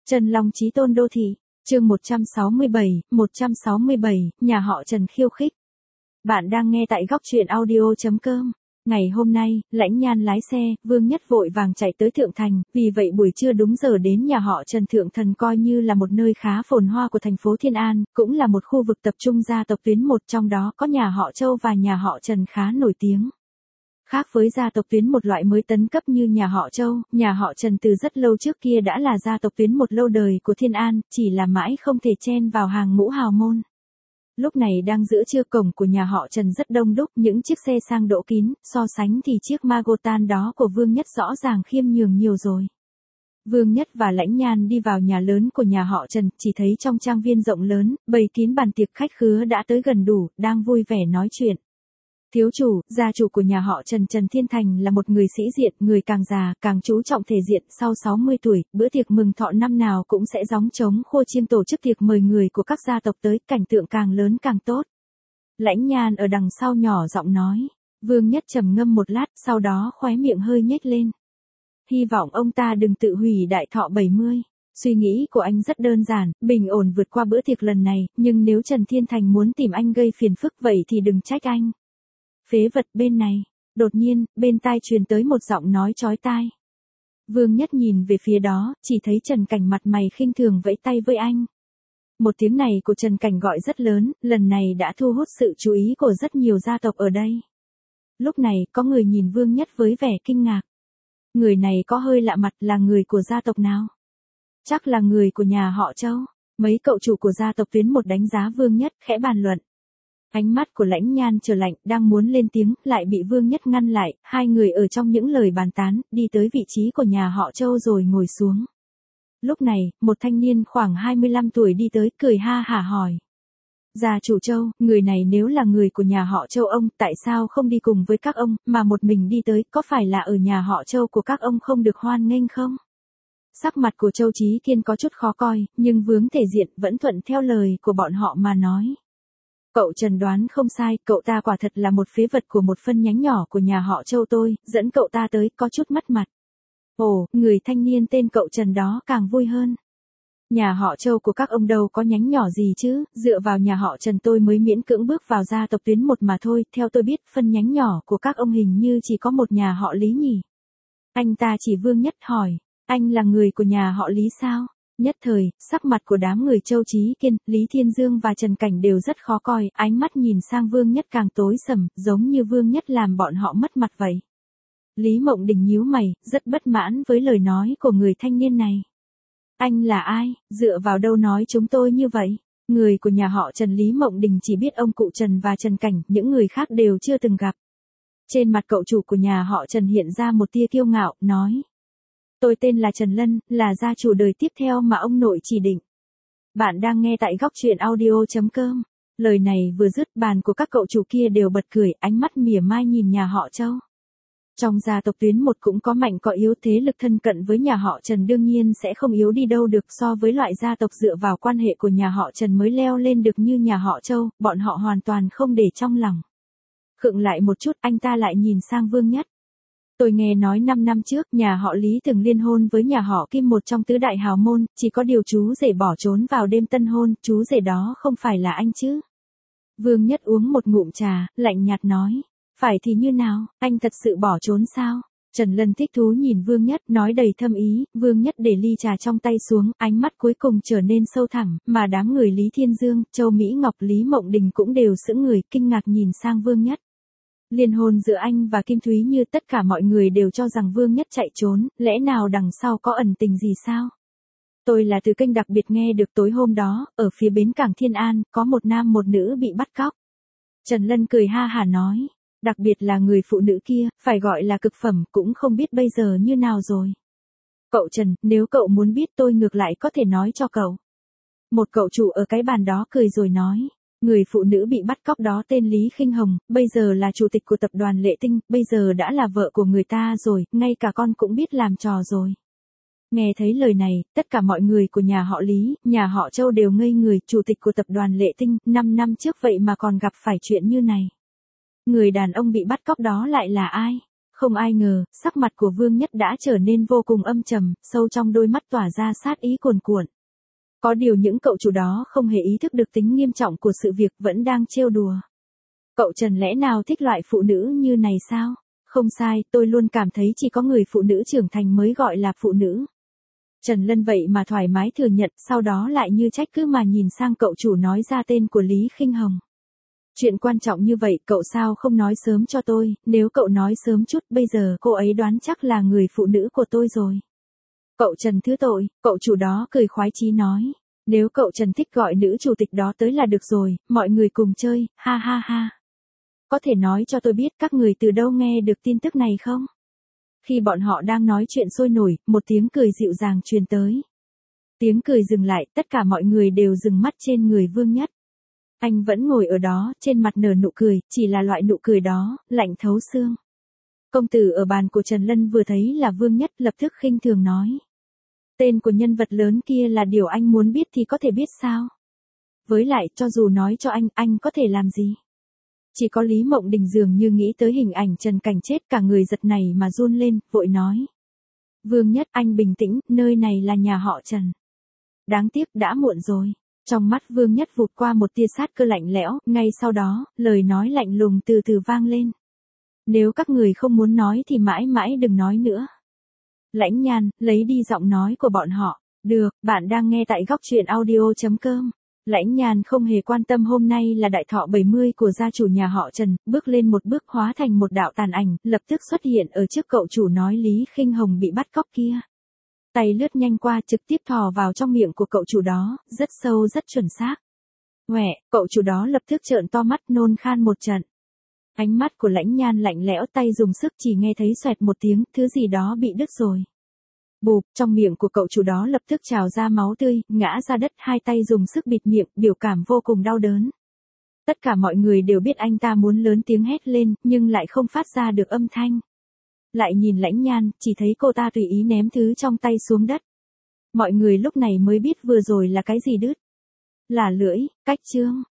Trần Long chí tôn đô thị, chương 167, nhà họ Trần khiêu khích. Bạn đang nghe tại góc truyện audio.com. Ngày hôm nay, Lãnh Nhan lái xe, Vương Nhất vội vàng chạy tới Thượng Thành, vì vậy buổi trưa đúng giờ đến nhà họ Trần. Thượng Thành coi như là một nơi khá phồn hoa của thành phố Thiên An, cũng là một khu vực tập trung gia tộc tuyến một, trong đó có nhà họ Châu và nhà họ Trần khá nổi tiếng. Khác với gia tộc tuyến một loại mới tấn cấp như nhà họ Châu, nhà họ Trần từ rất lâu trước kia đã là gia tộc tuyến một lâu đời của Thiên An, chỉ là mãi không thể chen vào hàng ngũ hào môn. Lúc này đang giữa trưa, cổng của nhà họ Trần rất đông đúc, những chiếc xe sang đỗ kín, so sánh thì chiếc Magotan đó của Vương Nhất rõ ràng khiêm nhường nhiều rồi. Vương Nhất và Lãnh Nhan đi vào nhà lớn của nhà họ Trần, chỉ thấy trong trang viên rộng lớn, bày kín bàn tiệc, khách khứa đã tới gần đủ, đang vui vẻ nói chuyện. Thiếu chủ, gia chủ của nhà họ Trần, Trần Thiên Thành là một người sĩ diện, người càng già, càng chú trọng thể diện. Sau 60 tuổi, bữa tiệc mừng thọ năm nào cũng sẽ gióng trống khua chiêng tổ chức tiệc mời người của các gia tộc tới, cảnh tượng càng lớn càng tốt. Lãnh Nhan ở đằng sau nhỏ giọng nói. Vương Nhất trầm ngâm một lát, sau đó khóe miệng hơi nhếch lên. Hy vọng ông ta đừng tự hủy đại thọ 70. Suy nghĩ của anh rất đơn giản, bình ổn vượt qua bữa tiệc lần này, nhưng nếu Trần Thiên Thành muốn tìm anh gây phiền phức vậy thì đừng trách anh. Phế vật. Bên này, đột nhiên, bên tai truyền tới một giọng nói chói tai. Vương Nhất nhìn về phía đó, chỉ thấy Trần Cảnh mặt mày khinh thường vẫy tay với anh. Một tiếng này của Trần Cảnh gọi rất lớn, lần này đã thu hút sự chú ý của rất nhiều gia tộc ở đây. Lúc này, có người nhìn Vương Nhất với vẻ kinh ngạc. Người này có hơi lạ mặt, là người của gia tộc nào? Chắc là người của nhà họ Châu. Mấy cậu chủ của gia tộc tuyến một đánh giá Vương Nhất, khẽ bàn luận. Ánh mắt của Lãnh Nhan trở lạnh, đang muốn lên tiếng, lại bị Vương Nhất ngăn lại. Hai người ở trong những lời bàn tán, đi tới vị trí của nhà họ Châu rồi ngồi xuống. Lúc này, một thanh niên khoảng 25 tuổi đi tới, cười ha hả hỏi. Gia chủ Châu, người này nếu là người của nhà họ Châu ông, tại sao không đi cùng với các ông, mà một mình đi tới, có phải là ở nhà họ Châu của các ông không được hoan nghênh không? Sắc mặt của Châu Chí Kiên có chút khó coi, nhưng vướng thể diện, vẫn thuận theo lời của bọn họ mà nói. Cậu Trần đoán không sai, cậu ta quả thật là một phế vật của một phân nhánh nhỏ của nhà họ Châu tôi, dẫn cậu ta tới, có chút mất mặt. Ồ, người thanh niên tên cậu Trần đó càng vui hơn. Nhà họ Châu của các ông đâu có nhánh nhỏ gì chứ, dựa vào nhà họ Trần tôi mới miễn cưỡng bước vào gia tộc tuyến một mà thôi, theo tôi biết phân nhánh nhỏ của các ông hình như chỉ có một nhà họ Lý nhỉ. Anh ta chỉ Vương Nhất hỏi, anh là người của nhà họ Lý sao? Nhất thời, sắc mặt của đám người Châu Chí Kiên, Lý Thiên Dương và Trần Cảnh đều rất khó coi, ánh mắt nhìn sang Vương Nhất càng tối sầm, giống như Vương Nhất làm bọn họ mất mặt vậy. Lý Mộng Đình nhíu mày, rất bất mãn với lời nói của người thanh niên này. Anh là ai, dựa vào đâu nói chúng tôi như vậy? Người của nhà họ Trần Lý Mộng Đình chỉ biết ông cụ Trần và Trần Cảnh, những người khác đều chưa từng gặp. Trên mặt cậu chủ của nhà họ Trần hiện ra một tia kiêu ngạo, nói. Tôi tên là Trần Lân, là gia chủ đời tiếp theo mà ông nội chỉ định. Bạn đang nghe tại góc truyện audio.com. Lời này vừa dứt, bàn của các cậu chủ kia đều bật cười, ánh mắt mỉa mai nhìn nhà họ Châu. Trong gia tộc tuyến một cũng có mạnh có yếu, thế lực thân cận với nhà họ Trần đương nhiên sẽ không yếu đi đâu được, so với loại gia tộc dựa vào quan hệ của nhà họ Trần mới leo lên được như nhà họ Châu, bọn họ hoàn toàn không để trong lòng. Khựng lại một chút, anh ta lại nhìn sang Vương Nhất. Tôi nghe nói 5 năm trước, nhà họ Lý từng liên hôn với nhà họ Kim, một trong tứ đại hào môn, chỉ có điều chú rể bỏ trốn vào đêm tân hôn, chú rể đó không phải là anh chứ? Vương Nhất uống một ngụm trà, lạnh nhạt nói. Phải thì như nào, anh thật sự bỏ trốn sao? Trần Lân thích thú nhìn Vương Nhất, nói đầy thâm ý. Vương Nhất để ly trà trong tay xuống, ánh mắt cuối cùng trở nên sâu thẳm, mà đám người Lý Thiên Dương, Châu Mỹ Ngọc, Lý Mộng Đình cũng đều sững người, kinh ngạc nhìn sang Vương Nhất. Liên hôn giữa anh và Kim Thúy Như, tất cả mọi người đều cho rằng Vương Nhất chạy trốn, lẽ nào đằng sau có ẩn tình gì sao? Tôi là từ kênh đặc biệt nghe được tối hôm đó, ở phía bến cảng Thiên An, có một nam một nữ bị bắt cóc. Trần Lân cười ha hả nói, đặc biệt là người phụ nữ kia, phải gọi là cực phẩm, cũng không biết bây giờ như nào rồi. Cậu Trần, nếu cậu muốn biết tôi ngược lại có thể nói cho cậu. Một cậu chủ ở cái bàn đó cười rồi nói. Người phụ nữ bị bắt cóc đó tên Lý Khinh Hồng, bây giờ là chủ tịch của tập đoàn Lệ Tinh, bây giờ đã là vợ của người ta rồi, ngay cả con cũng biết làm trò rồi. Nghe thấy lời này, tất cả mọi người của nhà họ Lý, nhà họ Châu đều ngây người, chủ tịch của tập đoàn Lệ Tinh, 5 năm trước vậy mà còn gặp phải chuyện như này. Người đàn ông bị bắt cóc đó lại là ai? Không ai ngờ, sắc mặt của Vương Nhất đã trở nên vô cùng âm trầm, sâu trong đôi mắt tỏa ra sát ý cuồn cuộn. Có điều những cậu chủ đó không hề ý thức được tính nghiêm trọng của sự việc, vẫn đang trêu đùa. Cậu Trần lẽ nào thích loại phụ nữ như này sao? Không sai, tôi luôn cảm thấy chỉ có người phụ nữ trưởng thành mới gọi là phụ nữ. Trần Lân vậy mà thoải mái thừa nhận, sau đó lại như trách cứ mà nhìn sang cậu chủ nói ra tên của Lý Khinh Hồng. Chuyện quan trọng như vậy cậu sao không nói sớm cho tôi, nếu cậu nói sớm chút bây giờ cô ấy đoán chắc là người phụ nữ của tôi rồi. Cậu Trần thứ tội, cậu chủ đó cười khoái chí nói. Nếu cậu Trần thích gọi nữ chủ tịch đó tới là được rồi, mọi người cùng chơi, ha ha ha. Có thể nói cho tôi biết các người từ đâu nghe được tin tức này không? Khi bọn họ đang nói chuyện sôi nổi, một tiếng cười dịu dàng truyền tới. Tiếng cười dừng lại, tất cả mọi người đều dừng mắt trên người Vương Nhất. Anh vẫn ngồi ở đó, trên mặt nở nụ cười, chỉ là loại nụ cười đó, lạnh thấu xương. Công tử ở bàn của Trần Lân vừa thấy là Vương Nhất lập tức khinh thường nói. Tên của nhân vật lớn kia là điều anh muốn biết thì có thể biết sao? Với lại, cho dù nói cho anh có thể làm gì? Chỉ có Lý Mộng Đình dường như nghĩ tới hình ảnh Trần Cảnh chết, cả người giật nảy mà run lên, vội nói. Vương Nhất, anh bình tĩnh, nơi này là nhà họ Trần. Đáng tiếc đã muộn rồi. Trong mắt Vương Nhất vụt qua một tia sát cơ lạnh lẽo, ngay sau đó, lời nói lạnh lùng từ từ vang lên. Nếu các người không muốn nói thì mãi mãi đừng nói nữa. Lãnh Nhan, lấy đi giọng nói của bọn họ. Được, bạn đang nghe tại góc truyện audio.com. Lãnh Nhan không hề quan tâm hôm nay là đại thọ 70 của gia chủ nhà họ Trần, bước lên một bước hóa thành một đạo tàn ảnh, lập tức xuất hiện ở trước cậu chủ nói Lý Khinh Hồng bị bắt cóc kia. Tay lướt nhanh qua trực tiếp thò vào trong miệng của cậu chủ đó, rất sâu rất chuẩn xác. Ngoẹ, cậu chủ đó lập tức trợn to mắt nôn khan một trận. Ánh mắt của Lãnh Nhan lạnh lẽo, tay dùng sức chỉ nghe thấy xoẹt một tiếng, thứ gì đó bị đứt rồi. Bụp, trong miệng của cậu chủ đó lập tức trào ra máu tươi, ngã ra đất, hai tay dùng sức bịt miệng, biểu cảm vô cùng đau đớn. Tất cả mọi người đều biết anh ta muốn lớn tiếng hét lên, nhưng lại không phát ra được âm thanh. Lại nhìn Lãnh Nhan, chỉ thấy cô ta tùy ý ném thứ trong tay xuống đất. Mọi người lúc này mới biết vừa rồi là cái gì đứt. Là lưỡi, cách chương.